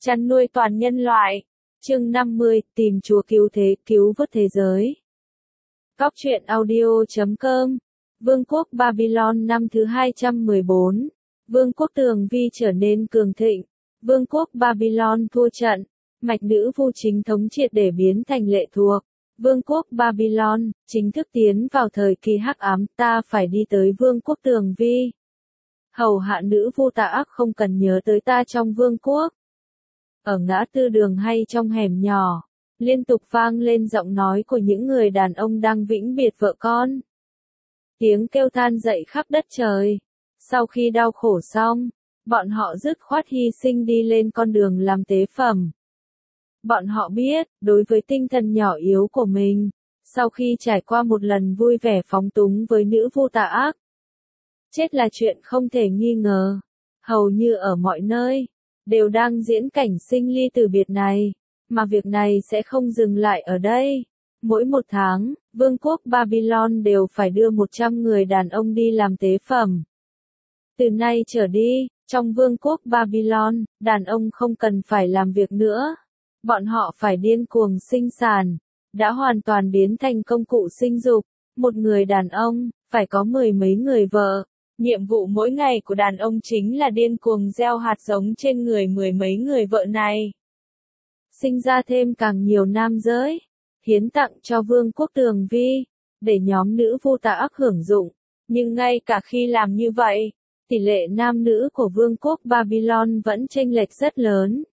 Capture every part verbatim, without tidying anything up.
Chăn nuôi toàn nhân loại. Chương năm mươi, tìm Chúa cứu thế, cứu vớt thế giới. Góc truyện audio chấm com. Vương quốc Babylon năm thứ hai trăm mười bốn. Vương quốc Tường Vi trở nên cường thịnh. Vương quốc Babylon thua trận. Mạch nữ vu chính thống triệt để biến thành lệ thuộc. Vương quốc Babylon chính thức tiến vào thời kỳ hắc ám, ta phải đi tới Vương quốc Tường Vi. Hầu hạ nữ vu tà ác không cần nhớ tới ta trong vương quốc. Ở ngã tư đường hay trong hẻm nhỏ, liên tục vang lên giọng nói của những người đàn ông đang vĩnh biệt vợ con. Tiếng kêu than dậy khắp đất trời. Sau khi đau khổ xong, bọn họ dứt khoát hy sinh đi lên con đường làm tế phẩm. Bọn họ biết, đối với tinh thần nhỏ yếu của mình, sau khi trải qua một lần vui vẻ phóng túng với nữ vu tà ác, chết là chuyện không thể nghi ngờ. Hầu như ở mọi nơi đều đang diễn cảnh sinh ly từ biệt này, mà việc này sẽ không dừng lại ở đây. Mỗi một tháng, Vương quốc Babylon đều phải đưa một trăm người đàn ông đi làm tế phẩm. Từ nay trở đi, trong Vương quốc Babylon, đàn ông không cần phải làm việc nữa. Bọn họ phải điên cuồng sinh sản, đã hoàn toàn biến thành công cụ sinh dục. Một người đàn ông, phải có mười mấy người vợ. Nhiệm vụ mỗi ngày của đàn ông chính là điên cuồng gieo hạt giống trên người mười mấy người vợ này. Sinh ra thêm càng nhiều nam giới, hiến tặng cho Vương quốc Tường Vi, để nhóm nữ vu tà ác hưởng dụng. Nhưng ngay cả khi làm như vậy, tỷ lệ nam nữ của Vương quốc Babylon vẫn chênh lệch rất lớn.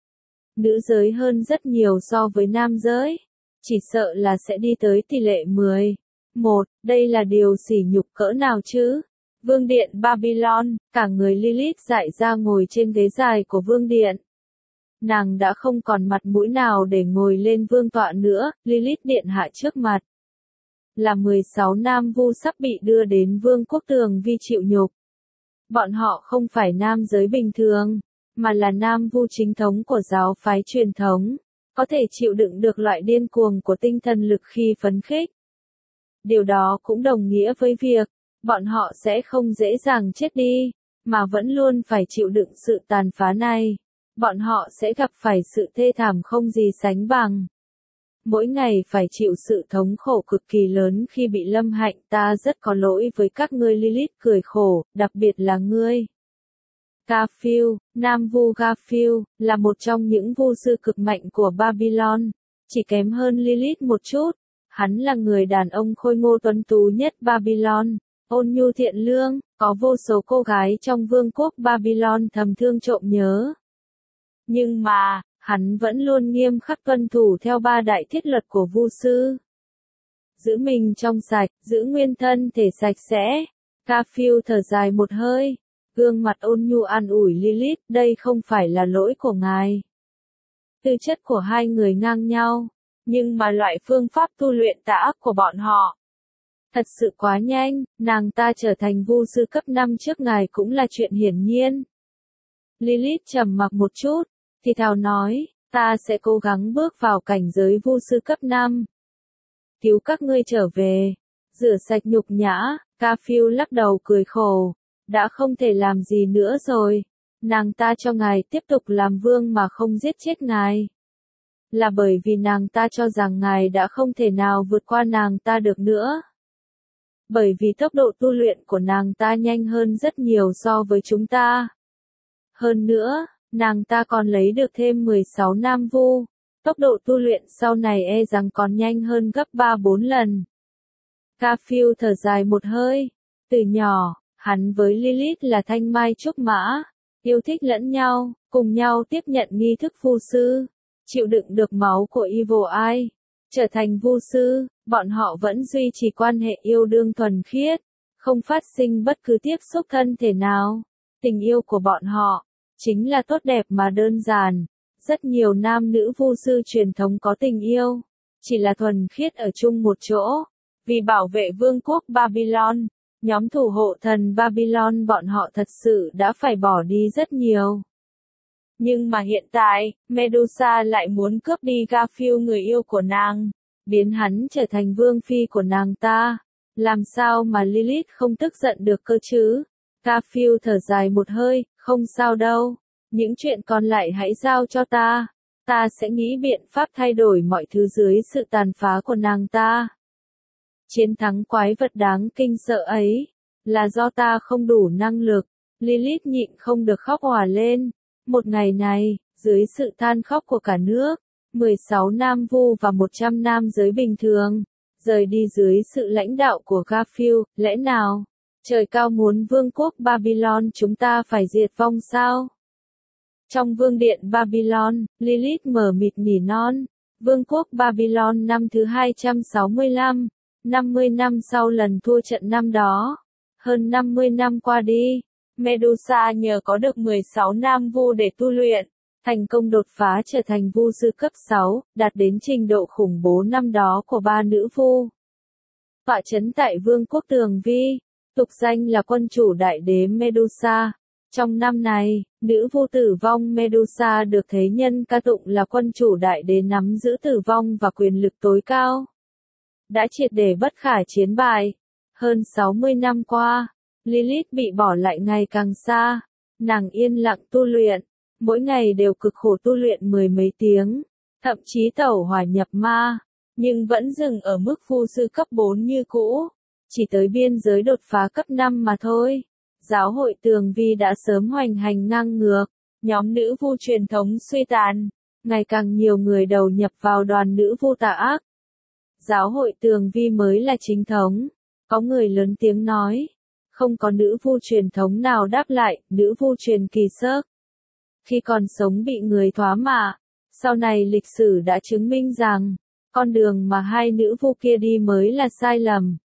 Nữ giới hơn rất nhiều so với nam giới, chỉ sợ là sẽ đi tới tỷ lệ mười một, đây là điều sỉ nhục cỡ nào chứ? Vương điện Babylon, cả người Lilith dại ra ngồi trên ghế dài của vương điện. Nàng đã không còn mặt mũi nào để ngồi lên vương tọa nữa. Lilith điện hạ trước mặt là mười sáu nam vu sắp bị đưa đến Vương quốc Tường Vi chịu nhục. Bọn họ không phải nam giới bình thường, mà là nam vu chính thống của giáo phái truyền thống, có thể chịu đựng được loại điên cuồng của tinh thần lực khi phấn khích. Điều đó cũng đồng nghĩa với việc bọn họ sẽ không dễ dàng chết đi, mà vẫn luôn phải chịu đựng sự tàn phá này. Bọn họ sẽ gặp phải sự thê thảm không gì sánh bằng. Mỗi ngày phải chịu sự thống khổ cực kỳ lớn khi bị lâm hạnh. Ta rất có lỗi với các ngươi. Lilith cười khổ, đặc biệt là ngươi. Garfield, Nam vu Garfield, là một trong những vu sư cực mạnh của Babylon, chỉ kém hơn Lilith một chút. Hắn là người đàn ông khôi ngô tuấn tú nhất Babylon. Ôn nhu thiện lương, có vô số cô gái trong Vương quốc Babylon thầm thương trộm nhớ. Nhưng mà, hắn vẫn luôn nghiêm khắc tuân thủ theo ba đại thiết luật của vu sư. Giữ mình trong sạch, giữ nguyên thân thể sạch sẽ. Garfield thở dài một hơi, gương mặt ôn nhu an ủi Lilith, đây không phải là lỗi của ngài. Tư chất của hai người ngang nhau, nhưng mà loại phương pháp tu luyện tà ác của bọn họ thật sự quá nhanh. Nàng ta trở thành vu sư cấp năm trước ngài cũng là chuyện hiển nhiên. Lilith trầm mặc một chút, thì thào nói, ta sẽ cố gắng bước vào cảnh giới vu sư cấp năm. Cứu các ngươi trở về, rửa sạch nhục nhã. Garfield lắc đầu cười khổ, đã không thể làm gì nữa rồi. Nàng ta cho ngài tiếp tục làm vương mà không giết chết ngài, là bởi vì nàng ta cho rằng ngài đã không thể nào vượt qua nàng ta được nữa. Bởi vì tốc độ tu luyện của nàng ta nhanh hơn rất nhiều so với chúng ta. Hơn nữa, nàng ta còn lấy được thêm mười sáu nam vu. Tốc độ tu luyện sau này e rằng còn nhanh hơn gấp ba bốn lần. Garfield thở dài một hơi. Từ nhỏ, hắn với Lilith là thanh mai trúc mã, yêu thích lẫn nhau, cùng nhau tiếp nhận nghi thức vu sư, chịu đựng được máu của Evil Eye. Trở thành vu sư, bọn họ vẫn duy trì quan hệ yêu đương thuần khiết, không phát sinh bất cứ tiếp xúc thân thể nào. Tình yêu của bọn họ chính là tốt đẹp mà đơn giản. Rất nhiều nam nữ vu sư truyền thống có tình yêu, chỉ là thuần khiết ở chung một chỗ. Vì bảo vệ Vương quốc Babylon, nhóm thủ hộ thần Babylon bọn họ thật sự đã phải bỏ đi rất nhiều. Nhưng mà hiện tại, Medusa lại muốn cướp đi Garfield, người yêu của nàng, biến hắn trở thành vương phi của nàng ta. Làm sao mà Lilith không tức giận được cơ chứ? Garfield thở dài một hơi, không sao đâu. Những chuyện còn lại hãy giao cho ta. Ta sẽ nghĩ biện pháp thay đổi mọi thứ dưới sự tàn phá của nàng ta. Chiến thắng quái vật đáng kinh sợ ấy, là do ta không đủ năng lực. Lilith nhịn không được khóc òa lên. Một ngày này, dưới sự than khóc của cả nước, mười sáu nam vu và một trăm nam giới bình thường, rời đi dưới sự lãnh đạo của Garfield, lẽ nào, trời cao muốn vương quốc Babylon chúng ta phải diệt vong sao? Trong vương điện Babylon, Lilith mờ mịt nỉ non, vương quốc Babylon năm thứ hai trăm sáu mươi lăm, năm mươi năm sau lần thua trận năm đó. Hơn năm mươi năm qua đi, Medusa nhờ có được mười sáu nam vu để tu luyện, thành công đột phá trở thành vu sư cấp sáu, đạt đến trình độ khủng bố năm đó của ba nữ vu. Tọa trấn tại vương quốc Tường Vi, tục danh là quân chủ đại đế Medusa. Trong năm này, nữ vu tử vong Medusa được thế nhân ca tụng là quân chủ đại đế nắm giữ tử vong và quyền lực tối cao. Đã triệt để bất khả chiến bại. Hơn sáu mươi năm qua, Lilith bị bỏ lại ngày càng xa. Nàng yên lặng tu luyện, mỗi ngày đều cực khổ tu luyện mười mấy tiếng, thậm chí tẩu hỏa nhập ma, nhưng vẫn dừng ở mức vu sư cấp bốn như cũ, chỉ tới biên giới đột phá cấp năm mà thôi. Giáo hội Tường Vi đã sớm hoành hành ngang ngược, nhóm nữ vu truyền thống suy tàn, ngày càng nhiều người đầu nhập vào đoàn nữ vu tà ác. Giáo hội Tường Vi mới là chính thống, có người lớn tiếng nói, không có nữ vu truyền thống nào đáp lại, nữ vu truyền kỳ sớc. Khi còn sống bị người thoá mạ, sau này lịch sử đã chứng minh rằng, con đường mà hai nữ vu kia đi mới là sai lầm.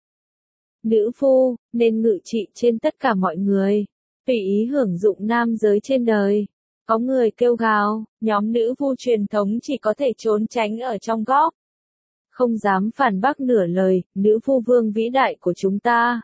Nữ vu, nên ngự trị trên tất cả mọi người, tùy ý hưởng dụng nam giới trên đời. Có người kêu gào, nhóm nữ vu truyền thống chỉ có thể trốn tránh ở trong góc. Không dám phản bác nửa lời, nữ vu vương vĩ đại của chúng ta.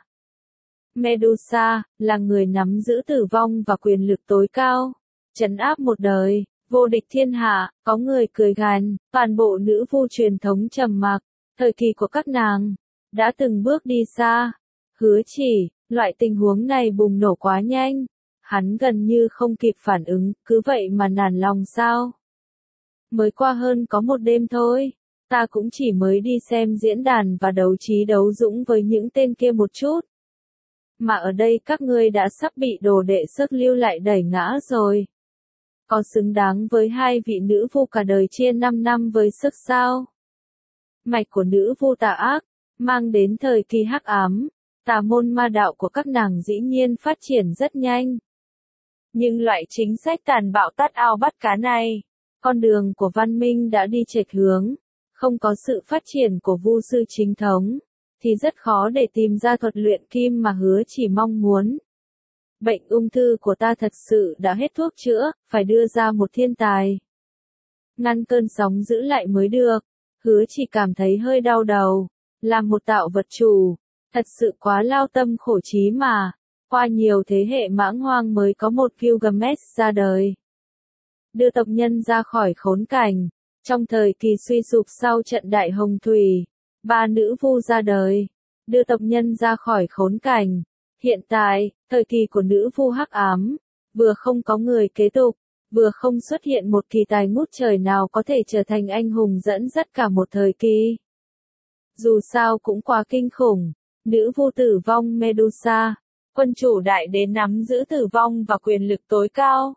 Medusa, là người nắm giữ tử vong và quyền lực tối cao, trấn áp một đời, vô địch thiên hạ. Có người cười gằn, toàn bộ nữ vu truyền thống trầm mặc, thời kỳ của các nàng đã từng bước đi xa. Hứa Chỉ, loại tình huống này bùng nổ quá nhanh, hắn gần như không kịp phản ứng, cứ vậy mà nản lòng sao? Mới qua hơn có một đêm thôi, ta cũng chỉ mới đi xem diễn đàn và đấu trí đấu dũng với những tên kia một chút. Mà ở đây các ngươi đã sắp bị đồ đệ sức lưu lại đẩy ngã rồi. Có xứng đáng với hai vị nữ vu cả đời chia năm năm với sức sao? Mạch của nữ vu tà ác, mang đến thời kỳ hắc ám, tà môn ma đạo của các nàng dĩ nhiên phát triển rất nhanh. Nhưng loại chính sách tàn bạo tát ao bắt cá này, con đường của văn minh đã đi chệch hướng, không có sự phát triển của vu sư chính thống, thì rất khó để tìm ra thuật luyện kim mà Hứa Chỉ mong muốn. Bệnh ung thư của ta thật sự đã hết thuốc chữa, phải đưa ra một thiên tài. Ngăn cơn sóng giữ lại mới được. Hứa Chỉ cảm thấy hơi đau đầu. Làm một tạo vật chủ, thật sự quá lao tâm khổ trí mà. Qua nhiều thế hệ mãng hoang mới có một Gilgamesh ra đời. Đưa tộc nhân ra khỏi khốn cảnh. Trong thời kỳ suy sụp sau trận đại hồng thủy, ba nữ vu ra đời, đưa tộc nhân ra khỏi khốn cảnh. Hiện tại, thời kỳ của nữ vu hắc ám, vừa không có người kế tục, vừa không xuất hiện một kỳ tài ngút trời nào có thể trở thành anh hùng dẫn dắt cả một thời kỳ. Dù sao cũng quá kinh khủng, nữ vu tử vong Medusa, quân chủ đại đế nắm giữ tử vong và quyền lực tối cao.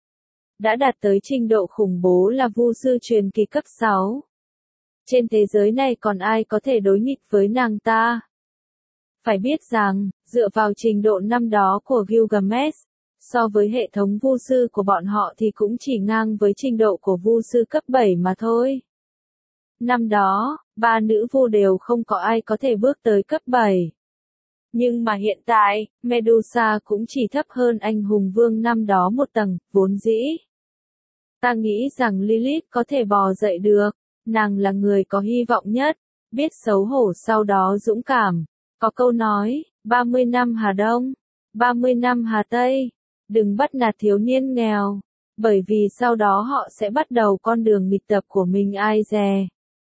Đã đạt tới trình độ khủng bố là vu sư truyền kỳ cấp sáu. Trên thế giới này còn ai có thể đối nghịch với nàng ta? Phải biết rằng, dựa vào trình độ năm đó của Gilgamesh, so với hệ thống vu sư của bọn họ thì cũng chỉ ngang với trình độ của vu sư cấp bảy mà thôi. Năm đó, ba nữ vu đều không có ai có thể bước tới cấp bảy. Nhưng mà hiện tại, Medusa cũng chỉ thấp hơn anh hùng vương năm đó một tầng, vốn dĩ. Ta nghĩ rằng Lilith có thể bò dậy được, nàng là người có hy vọng nhất, biết xấu hổ sau đó dũng cảm. Có câu nói, ba mươi năm Hà Đông, ba mươi năm Hà Tây, đừng bắt nạt thiếu niên nghèo, bởi vì sau đó họ sẽ bắt đầu con đường nghịch tập của mình ai dè.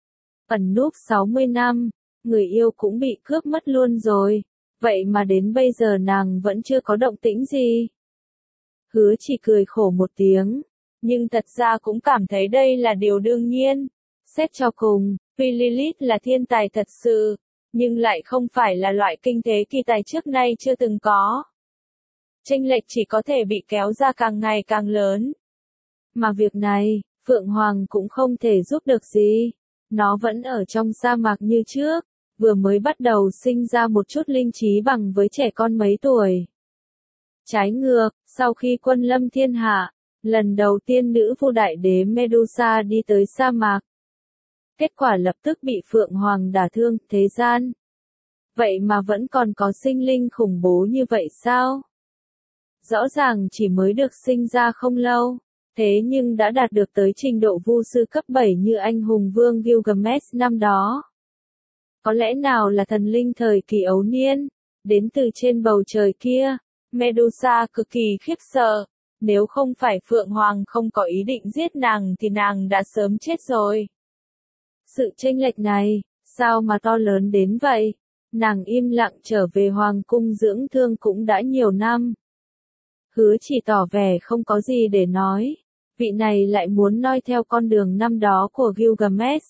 Ẩn núp sáu mươi năm, người yêu cũng bị cướp mất luôn rồi, vậy mà đến bây giờ nàng vẫn chưa có động tĩnh gì. Hứa Chỉ cười khổ một tiếng, nhưng thật ra cũng cảm thấy đây là điều đương nhiên. Xét cho cùng, tuy Lilith là thiên tài thật sự, nhưng lại không phải là loại kinh thế kỳ tài trước nay chưa từng có. Chênh lệch chỉ có thể bị kéo ra càng ngày càng lớn. Mà việc này, Phượng Hoàng cũng không thể giúp được gì. Nó vẫn ở trong sa mạc như trước, vừa mới bắt đầu sinh ra một chút linh trí bằng với trẻ con mấy tuổi. Trái ngược, sau khi quân lâm thiên hạ, lần đầu tiên nữ vu đại đế Medusa đi tới sa mạc. Kết quả lập tức bị Phượng Hoàng đả thương thế gian. Vậy mà vẫn còn có sinh linh khủng bố như vậy sao? Rõ ràng chỉ mới được sinh ra không lâu, thế nhưng đã đạt được tới trình độ vu sư cấp bảy như anh hùng vương Gilgamesh năm đó. Có lẽ nào là thần linh thời kỳ ấu niên, đến từ trên bầu trời kia. Medusa cực kỳ khiếp sợ, nếu không phải Phượng Hoàng không có ý định giết nàng thì nàng đã sớm chết rồi. Sự chênh lệch này, sao mà to lớn đến vậy? Nàng im lặng trở về hoàng cung dưỡng thương cũng đã nhiều năm. Hứa Chỉ tỏ vẻ không có gì để nói, vị này lại muốn noi theo con đường năm đó của Gilgamesh.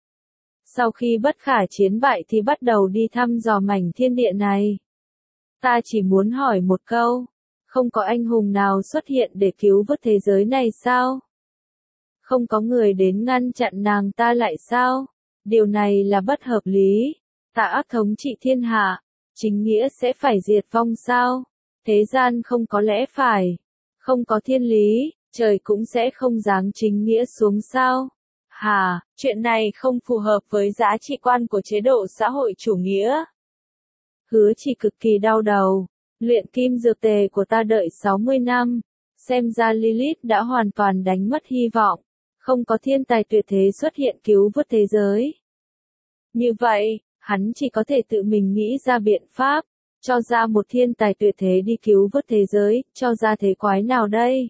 Sau khi bất khả chiến bại thì bắt đầu đi thăm dò mảnh thiên địa này. Ta chỉ muốn hỏi một câu, không có anh hùng nào xuất hiện để cứu vớt thế giới này sao? Không có người đến ngăn chặn nàng ta lại sao? Điều này là bất hợp lý. Tà ác thống trị thiên hạ, chính nghĩa sẽ phải diệt vong sao? Thế gian không có lẽ phải, không có thiên lý, trời cũng sẽ không giáng chính nghĩa xuống sao? Hà, chuyện này không phù hợp với giá trị quan của chế độ xã hội chủ nghĩa. Hứa Chỉ cực kỳ đau đầu, luyện kim dược tề của ta đợi sáu mươi năm, xem ra Lilith đã hoàn toàn đánh mất hy vọng, không có thiên tài tuyệt thế xuất hiện cứu vớt thế giới. Như vậy, hắn chỉ có thể tự mình nghĩ ra biện pháp, cho ra một thiên tài tuyệt thế đi cứu vớt thế giới, cho ra thế quái nào đây?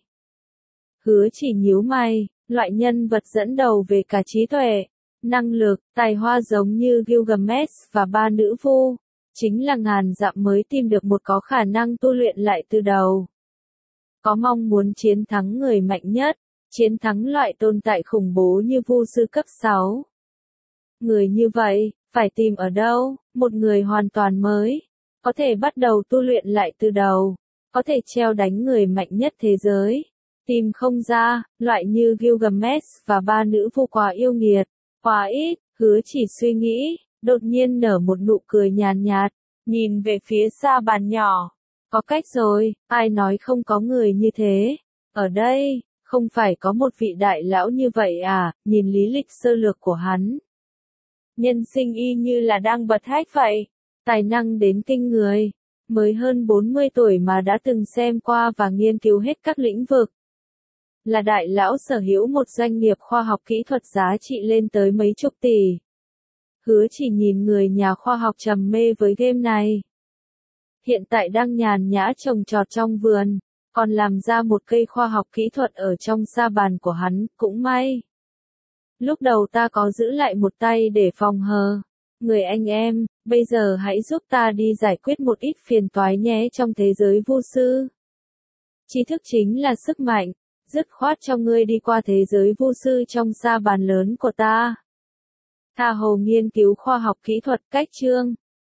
Hứa Chỉ nhíu mày, loại nhân vật dẫn đầu về cả trí tuệ, năng lực, tài hoa giống như Gilgamesh và ba nữ vu, chính là ngàn dặm mới tìm được một có khả năng tu luyện lại từ đầu. Có mong muốn chiến thắng người mạnh nhất, chiến thắng loại tồn tại khủng bố như vu sư cấp sáu. Người như vậy, phải tìm ở đâu? Một người hoàn toàn mới, có thể bắt đầu tu luyện lại từ đầu, có thể treo đánh người mạnh nhất thế giới. Tìm không ra, loại như Gilgamesh và ba nữ vu quá yêu nghiệt, quá ít. Hứa Chỉ suy nghĩ, đột nhiên nở một nụ cười nhàn nhạt, nhìn về phía xa bàn nhỏ. Có cách rồi, ai nói không có người như thế? Ở đây, không phải có một vị đại lão như vậy à? Nhìn lý lịch sơ lược của hắn, nhân sinh y như là đang bật hách vậy, tài năng đến kinh người, mới hơn bốn mươi tuổi mà đã từng xem qua và nghiên cứu hết các lĩnh vực. Là đại lão sở hữu một doanh nghiệp khoa học kỹ thuật giá trị lên tới mấy chục tỷ. Hứa Chỉ nhìn người nhà khoa học trầm mê với game này. Hiện tại đang nhàn nhã trồng trọt trong vườn, còn làm ra một cây khoa học kỹ thuật ở trong sa bàn của hắn, cũng may. Lúc đầu ta có giữ lại một tay để phòng hờ. Người anh em, bây giờ hãy giúp ta đi giải quyết một ít phiền toái nhé trong thế giới vu sư. Tri thức chính là sức mạnh, dứt khoát cho ngươi đi qua thế giới vu sư trong sa bàn lớn của ta. Tha hồ nghiên cứu khoa học kỹ thuật cách chương.